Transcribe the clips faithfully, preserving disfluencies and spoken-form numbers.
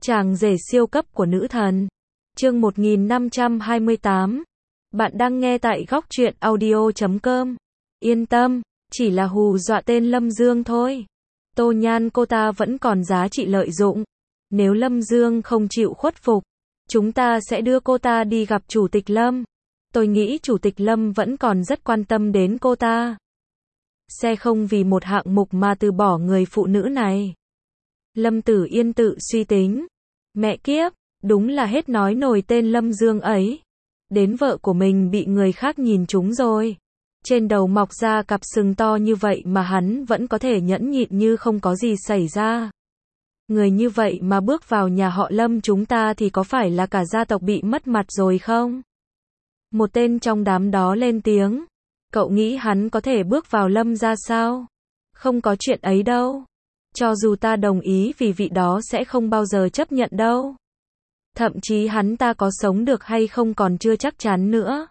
Chàng rể siêu cấp của nữ thần. Chương một nghìn năm trăm hai mươi tám. Bạn đang nghe tại góc truyện audio chấm com. Yên tâm, chỉ là hù dọa tên Lâm Dương thôi. Tô Nhan cô ta vẫn còn giá trị lợi dụng. Nếu Lâm Dương không chịu khuất phục, chúng ta sẽ đưa cô ta đi gặp Chủ tịch Lâm. Tôi nghĩ Chủ tịch Lâm vẫn còn rất quan tâm đến cô ta. Sẽ không vì một hạng mục mà từ bỏ người phụ nữ này. Lâm Tử Yên tự suy tính. Mẹ kiếp, đúng là hết nói nổi tên Lâm Dương ấy. Đến vợ của mình bị người khác nhìn trúng rồi. Trên đầu mọc ra cặp sừng to như vậy mà hắn vẫn có thể nhẫn nhịn như không có gì xảy ra. Người như vậy mà bước vào nhà họ Lâm chúng ta thì có phải là cả gia tộc bị mất mặt rồi không? Một tên trong đám đó lên tiếng. Cậu nghĩ hắn có thể bước vào Lâm gia sao? Không có chuyện ấy đâu. Cho dù ta đồng ý vì vị đó sẽ không bao giờ chấp nhận đâu. Thậm chí hắn ta có sống được hay không còn chưa chắc chắn nữa.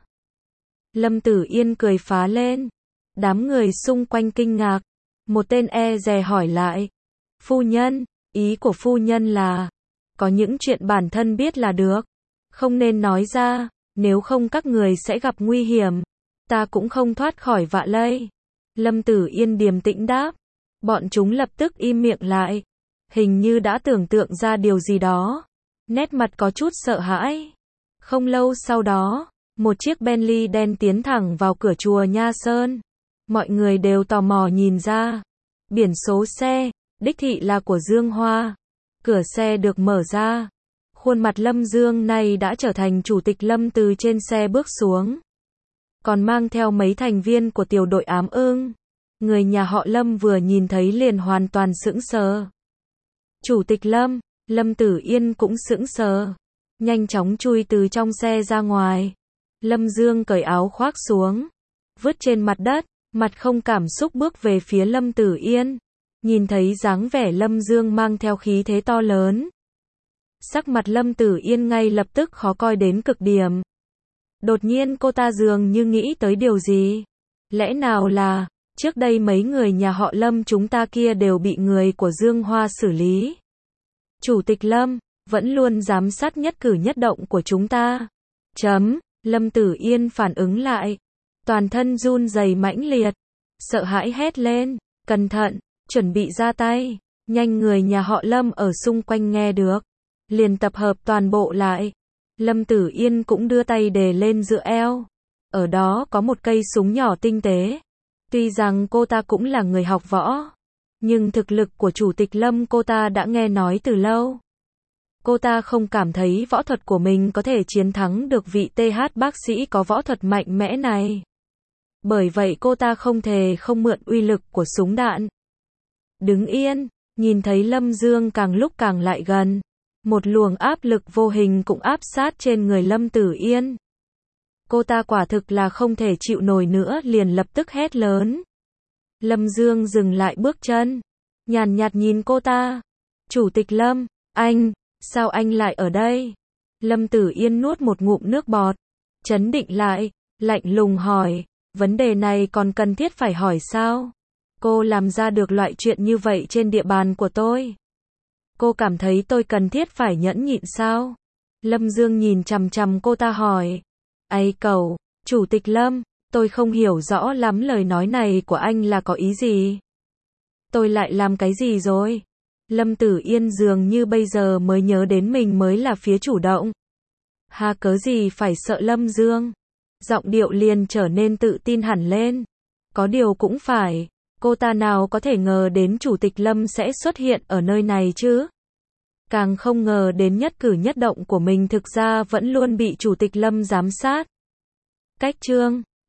Lâm Tử Yên cười phá lên. Đám người xung quanh kinh ngạc. Một tên e dè hỏi lại. Phu nhân, ý của phu nhân là, có những chuyện bản thân biết là được. Không nên nói ra, nếu không các người sẽ gặp nguy hiểm. Ta cũng không thoát khỏi vạ lây. Lâm Tử Yên điềm tĩnh đáp. Bọn chúng lập tức im miệng lại. Hình như đã tưởng tượng ra điều gì đó. Nét mặt có chút sợ hãi. Không lâu sau đó, một chiếc Bentley đen tiến thẳng vào cửa chùa Nha Sơn. Mọi người đều tò mò nhìn ra. Biển số xe, đích thị là của Dương Hoa. Cửa xe được mở ra. Khuôn mặt Lâm Dương này đã trở thành Chủ tịch Lâm từ trên xe bước xuống. Còn mang theo mấy thành viên của tiểu đội ám ưng. Người nhà họ Lâm vừa nhìn thấy liền hoàn toàn sững sờ. Chủ tịch Lâm, Lâm Tử Yên cũng sững sờ. Nhanh chóng chui từ trong xe ra ngoài. Lâm Dương cởi áo khoác xuống. Vứt trên mặt đất, mặt không cảm xúc bước về phía Lâm Tử Yên. Nhìn thấy dáng vẻ Lâm Dương mang theo khí thế to lớn. Sắc mặt Lâm Tử Yên ngay lập tức khó coi đến cực điểm. Đột nhiên cô ta dường như nghĩ tới điều gì. Lẽ nào là, trước đây mấy người nhà họ Lâm chúng ta kia đều bị người của Dương Hoa xử lý. Chủ tịch Lâm, vẫn luôn giám sát nhất cử nhất động của chúng ta. Chấm, Lâm Tử Yên phản ứng lại. Toàn thân run rẩy mãnh liệt. Sợ hãi hét lên, cẩn thận, chuẩn bị ra tay. Nhanh người nhà họ Lâm ở xung quanh nghe được. Liền tập hợp toàn bộ lại. Lâm Tử Yên cũng đưa tay đề lên giữa eo. Ở đó có một cây súng nhỏ tinh tế. Tuy rằng cô ta cũng là người học võ, nhưng thực lực của Chủ tịch Lâm cô ta đã nghe nói từ lâu. Cô ta không cảm thấy võ thuật của mình có thể chiến thắng được vị tê hát bác sĩ có võ thuật mạnh mẽ này. Bởi vậy cô ta không thể không mượn uy lực của súng đạn. Đứng yên, nhìn thấy Lâm Dương càng lúc càng lại gần. Một luồng áp lực vô hình cũng áp sát trên người Lâm Tử Yên. Cô ta quả thực là không thể chịu nổi nữa liền lập tức hét lớn. Lâm Dương dừng lại bước chân. Nhàn nhạt nhìn cô ta. Chủ tịch Lâm, anh, sao anh lại ở đây? Lâm Tử Yên nuốt một ngụm nước bọt. Trấn định lại, lạnh lùng hỏi. Vấn đề này còn cần thiết phải hỏi sao? Cô làm ra được loại chuyện như vậy trên địa bàn của tôi. Cô cảm thấy tôi cần thiết phải nhẫn nhịn sao? Lâm Dương nhìn chằm chằm cô ta hỏi. Ây cậu, Chủ tịch Lâm, tôi không hiểu rõ lắm lời nói này của anh là có ý gì. Tôi lại làm cái gì rồi? Lâm Tử Yên dường như bây giờ mới nhớ đến mình mới là phía chủ động. Ha cớ gì phải sợ Lâm Dương? Giọng điệu liền trở nên tự tin hẳn lên. Có điều cũng phải, cô ta nào có thể ngờ đến Chủ tịch Lâm sẽ xuất hiện ở nơi này chứ? Càng không ngờ đến nhất cử nhất động của mình thực ra vẫn luôn bị Chủ tịch Lâm giám sát. Cách chương